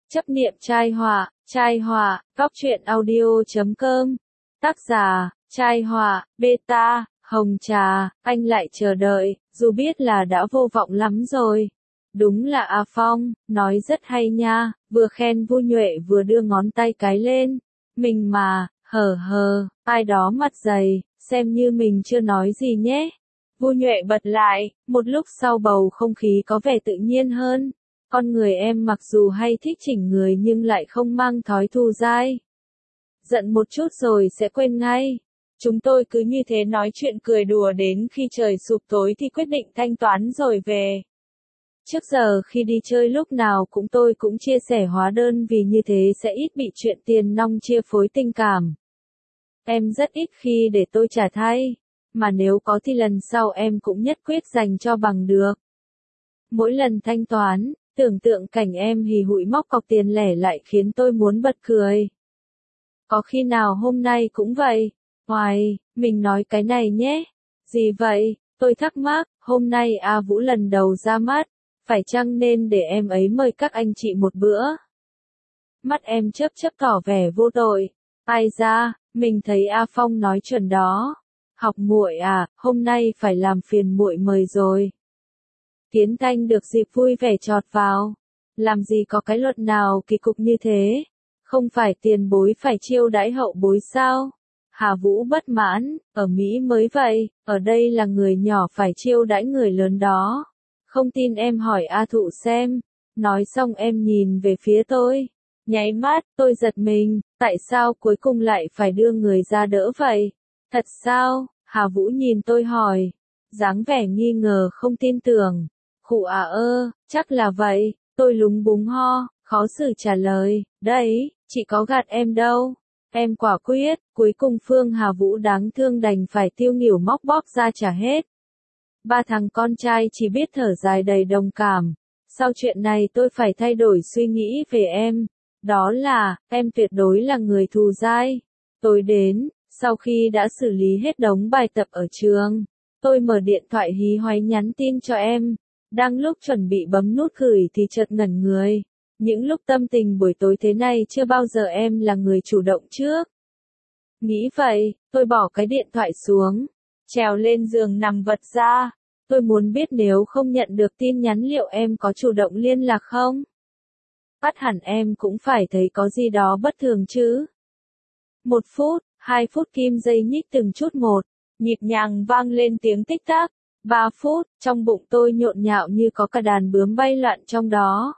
Chấp niệm trai họa, góc truyện audio.com. Tác giả, trai họa, beta, hồng trà, anh lại chờ đợi, dù biết là đã vô vọng lắm rồi. Đúng là A Phong, nói rất hay nha, vừa khen Vu Nhuệ vừa đưa ngón tay cái lên. Mình mà, ai đó mặt dày, xem như mình chưa nói gì nhé. Vu Nhuệ bật lại, một lúc sau bầu không khí có vẻ tự nhiên hơn. Con người em mặc dù hay thích chỉnh người nhưng lại không mang thói thù dai. Giận một chút rồi sẽ quên ngay. Chúng tôi cứ như thế nói chuyện cười đùa đến khi trời sụp tối thì quyết định thanh toán rồi về. Trước giờ khi đi chơi lúc nào tôi cũng chia sẻ hóa đơn vì như thế sẽ ít bị chuyện tiền nong chia phối tình cảm. Em rất ít khi để tôi trả thay, mà nếu có thì lần sau em cũng nhất quyết dành cho bằng được. Mỗi lần thanh toán, tưởng tượng cảnh em hì hụi móc cọc tiền lẻ lại khiến tôi muốn bật cười. Có khi nào hôm nay cũng vậy? Hoài, mình nói cái này nhé. Gì vậy? Tôi thắc mắc, hôm nay A Vũ lần đầu ra mắt, phải chăng nên để em ấy mời các anh chị một bữa? Mắt em chớp chớp tỏ vẻ vô tội. Ai ra, mình thấy A Phong nói chuẩn đó. Học muội à, hôm nay phải làm phiền muội mời rồi. Tiến Thanh được dịp vui vẻ chọt vào. Làm gì có cái luật nào kỳ cục như thế? Không phải tiền bối phải chiêu đãi hậu bối sao? Hà Vũ bất mãn, ở Mỹ mới vậy, ở đây là người nhỏ phải chiêu đãi người lớn đó. Không tin em hỏi A Thụ xem. Nói xong em nhìn về phía tôi. Nháy mắt, tôi giật mình, tại sao cuối cùng lại phải đưa người ra đỡ vậy? Thật sao? Hà Vũ nhìn tôi hỏi. Dáng vẻ nghi ngờ không tin tưởng. Khụ à chắc là vậy, tôi lúng búng ho, khó xử trả lời, đấy, chị có gạt em đâu. Em quả quyết, cuối cùng Phương Hà Vũ đáng thương đành phải tiêu nghỉu móc bóp ra trả hết. Ba thằng con trai chỉ biết thở dài đầy đồng cảm. Sau chuyện này tôi phải thay đổi suy nghĩ về em. Đó là, em tuyệt đối là người thù dai. Tối đến, sau khi đã xử lý hết đống bài tập ở trường, tôi mở điện thoại hí hoáy nhắn tin cho em. Đang lúc chuẩn bị bấm nút gửi thì chợt ngẩn người. Những lúc tâm tình buổi tối thế này chưa bao giờ em là người chủ động trước. Nghĩ vậy, tôi bỏ cái điện thoại xuống, trèo lên giường nằm vật ra. Tôi muốn biết nếu không nhận được tin nhắn liệu em có chủ động liên lạc không? Bắt hẳn em cũng phải thấy có gì đó bất thường chứ. 1 phút, 2 phút kim dây nhích từng chút một, nhịp nhàng vang lên tiếng tích tắc. 3 phút, trong bụng tôi nhộn nhạo như có cả đàn bướm bay loạn trong đó.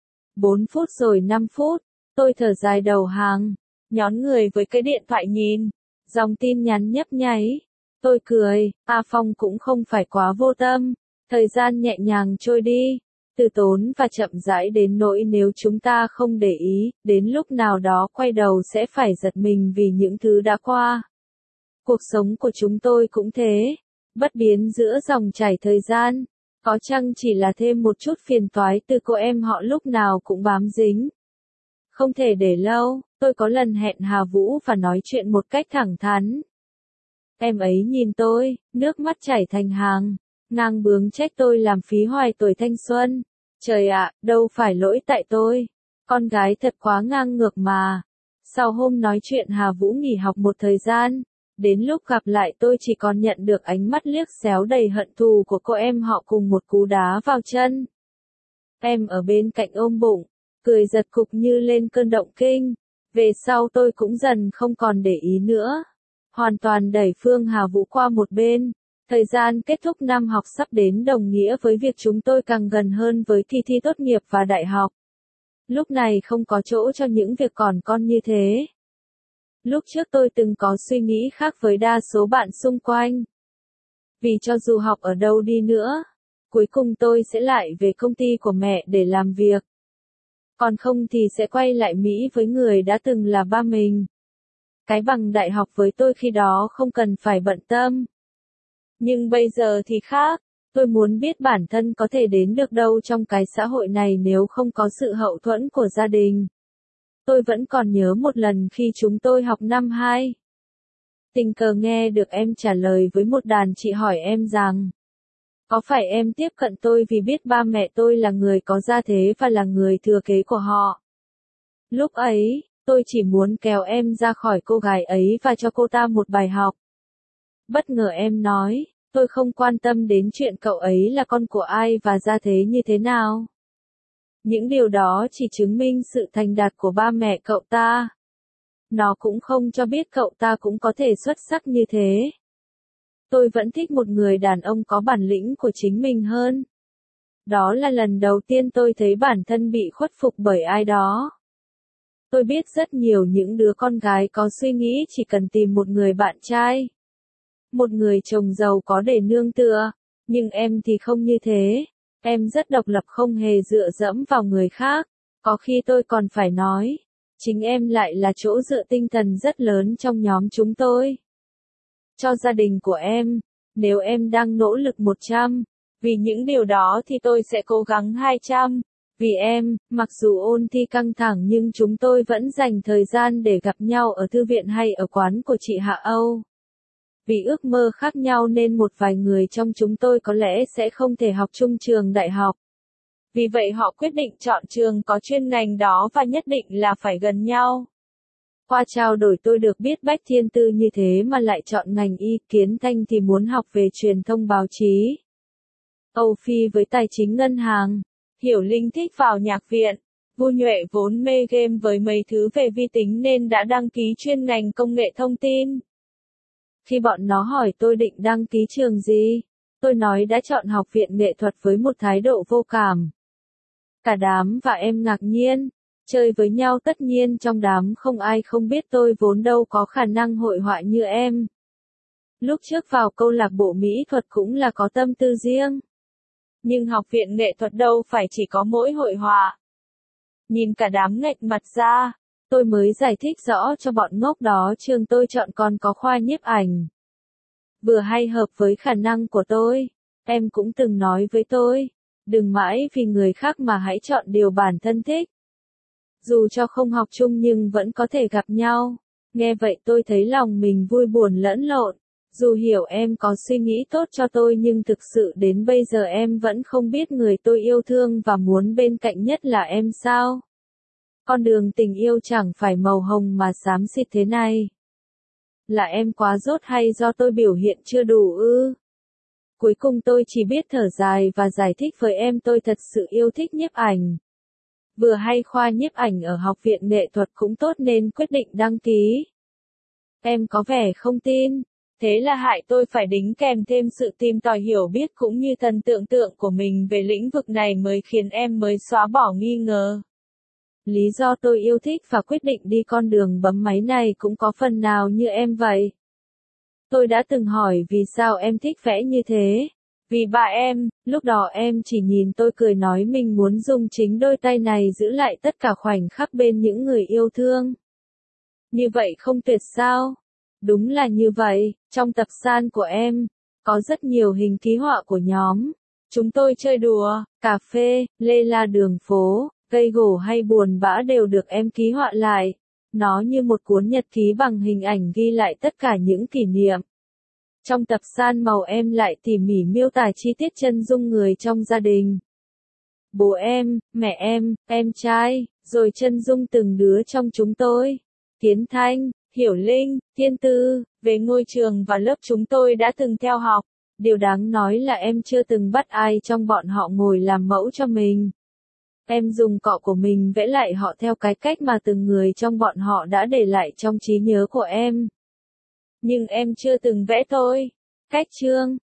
4 phút rồi 5 phút, tôi thở dài đầu hàng, nhón người với cái điện thoại nhìn, dòng tin nhắn nhấp nháy. Tôi cười, A Phong cũng không phải quá vô tâm, thời gian nhẹ nhàng trôi đi, từ tốn và chậm rãi đến nỗi nếu chúng ta không để ý, đến lúc nào đó quay đầu sẽ phải giật mình vì những thứ đã qua. Cuộc sống của chúng tôi cũng thế. Bất biến giữa dòng chảy thời gian, có chăng chỉ là thêm một chút phiền toái từ cô em họ lúc nào cũng bám dính. Không thể để lâu, tôi có lần hẹn Hà Vũ và nói chuyện một cách thẳng thắn. Em ấy nhìn tôi, nước mắt chảy thành hàng, ngang bướng trách tôi làm phí hoài tuổi thanh xuân. Trời ạ, đâu phải lỗi tại tôi, con gái thật quá ngang ngược mà. Sau hôm nói chuyện Hà Vũ nghỉ học một thời gian. Đến lúc gặp lại tôi chỉ còn nhận được ánh mắt liếc xéo đầy hận thù của cô em họ cùng một cú đá vào chân. Em ở bên cạnh ôm bụng, cười giật cục như lên cơn động kinh. Về sau tôi cũng dần không còn để ý nữa. Hoàn toàn đẩy Phương Hà Vũ qua một bên. Thời gian kết thúc năm học sắp đến đồng nghĩa với việc chúng tôi càng gần hơn với kỳ thi tốt nghiệp và đại học. Lúc này không có chỗ cho những việc còn con như thế. Lúc trước tôi từng có suy nghĩ khác với đa số bạn xung quanh. Vì cho dù học ở đâu đi nữa, cuối cùng tôi sẽ lại về công ty của mẹ để làm việc. Còn không thì sẽ quay lại Mỹ với người đã từng là ba mình. Cái bằng đại học với tôi khi đó không cần phải bận tâm. Nhưng bây giờ thì khác, tôi muốn biết bản thân có thể đến được đâu trong cái xã hội này nếu không có sự hậu thuẫn của gia đình. Tôi vẫn còn nhớ một lần khi chúng tôi học năm 2. Tình cờ nghe được em trả lời với một đàn chị hỏi em rằng, có phải em tiếp cận tôi vì biết ba mẹ tôi là người có gia thế và là người thừa kế của họ? Lúc ấy, tôi chỉ muốn kéo em ra khỏi cô gái ấy và cho cô ta một bài học. Bất ngờ em nói, tôi không quan tâm đến chuyện cậu ấy là con của ai và gia thế như thế nào. Những điều đó chỉ chứng minh sự thành đạt của ba mẹ cậu ta. Nó cũng không cho biết cậu ta cũng có thể xuất sắc như thế. Tôi vẫn thích một người đàn ông có bản lĩnh của chính mình hơn. Đó là lần đầu tiên tôi thấy bản thân bị khuất phục bởi ai đó. Tôi biết rất nhiều những đứa con gái có suy nghĩ chỉ cần tìm một người bạn trai, một người chồng giàu có để nương tựa, nhưng em thì không như thế. Em rất độc lập, không hề dựa dẫm vào người khác. Có khi tôi còn phải nói, chính em lại là chỗ dựa tinh thần rất lớn trong nhóm chúng tôi. Cho gia đình của em, nếu em đang nỗ lực 100, vì những điều đó thì tôi sẽ cố gắng 200. Vì em, mặc dù ôn thi căng thẳng nhưng chúng tôi vẫn dành thời gian để gặp nhau ở thư viện hay ở quán của chị Hạ Âu. Vì ước mơ khác nhau nên một vài người trong chúng tôi có lẽ sẽ không thể học chung trường đại học. Vì vậy họ quyết định chọn trường có chuyên ngành đó và nhất định là phải gần nhau. Qua trao đổi tôi được biết Bách Thiên Tư như thế mà lại chọn ngành y, Kiến Thanh thì muốn học về truyền thông báo chí. Âu Phi với tài chính ngân hàng. Hiểu Linh thích vào nhạc viện. Vu Nhuệ vốn mê game với mấy thứ về vi tính nên đã đăng ký chuyên ngành công nghệ thông tin. Khi bọn nó hỏi tôi định đăng ký trường gì, tôi nói đã chọn học viện nghệ thuật với một thái độ vô cảm. Cả đám và em ngạc nhiên, chơi với nhau tất nhiên trong đám không ai không biết tôi vốn đâu có khả năng hội họa như em. Lúc trước vào câu lạc bộ mỹ thuật cũng là có tâm tư riêng. Nhưng học viện nghệ thuật đâu phải chỉ có mỗi hội họa. Nhìn cả đám nghệch mặt ra, tôi mới giải thích rõ cho bọn ngốc đó trường tôi chọn còn có khoa nhiếp ảnh. Vừa hay hợp với khả năng của tôi, em cũng từng nói với tôi, đừng mãi vì người khác mà hãy chọn điều bản thân thích. Dù cho không học chung nhưng vẫn có thể gặp nhau. Nghe vậy tôi thấy lòng mình vui buồn lẫn lộn. Dù hiểu em có suy nghĩ tốt cho tôi nhưng thực sự đến bây giờ em vẫn không biết người tôi yêu thương và muốn bên cạnh nhất là em sao. Con đường tình yêu chẳng phải màu hồng mà xám xịt thế này. Là em quá dốt hay do tôi biểu hiện chưa đủ ư? Cuối cùng tôi chỉ biết thở dài và giải thích với em tôi thật sự yêu thích nhiếp ảnh. Vừa hay khoa nhiếp ảnh ở học viện nghệ thuật cũng tốt nên quyết định đăng ký. Em có vẻ không tin. Thế là hại tôi phải đính kèm thêm sự tìm tòi hiểu biết cũng như thần tưởng tượng của mình về lĩnh vực này mới khiến em mới xóa bỏ nghi ngờ. Lý do tôi yêu thích và quyết định đi con đường bấm máy này cũng có phần nào như em vậy. Tôi đã từng hỏi vì sao em thích vẽ như thế. Vì bà em, lúc đó em chỉ nhìn tôi cười nói mình muốn dùng chính đôi tay này giữ lại tất cả khoảnh khắc bên những người yêu thương. Như vậy không tuyệt sao? Đúng là như vậy, trong tập san của em, có rất nhiều hình ký họa của nhóm. Chúng tôi chơi đùa, cà phê, lê la đường phố, cây gỗ hay buồn bã đều được em ký họa lại. Nó như một cuốn nhật ký bằng hình ảnh ghi lại tất cả những kỷ niệm. Trong tập san màu em lại tỉ mỉ miêu tả chi tiết chân dung người trong gia đình. Bố em, mẹ em trai, rồi chân dung từng đứa trong chúng tôi. Kiến Thanh, Hiểu Linh, Thiên Tư, về ngôi trường và lớp chúng tôi đã từng theo học. Điều đáng nói là em chưa từng bắt ai trong bọn họ ngồi làm mẫu cho mình. Em dùng cọ của mình vẽ lại họ theo cái cách mà từng người trong bọn họ đã để lại trong trí nhớ của em. Nhưng em chưa từng vẽ tôi. Cách chương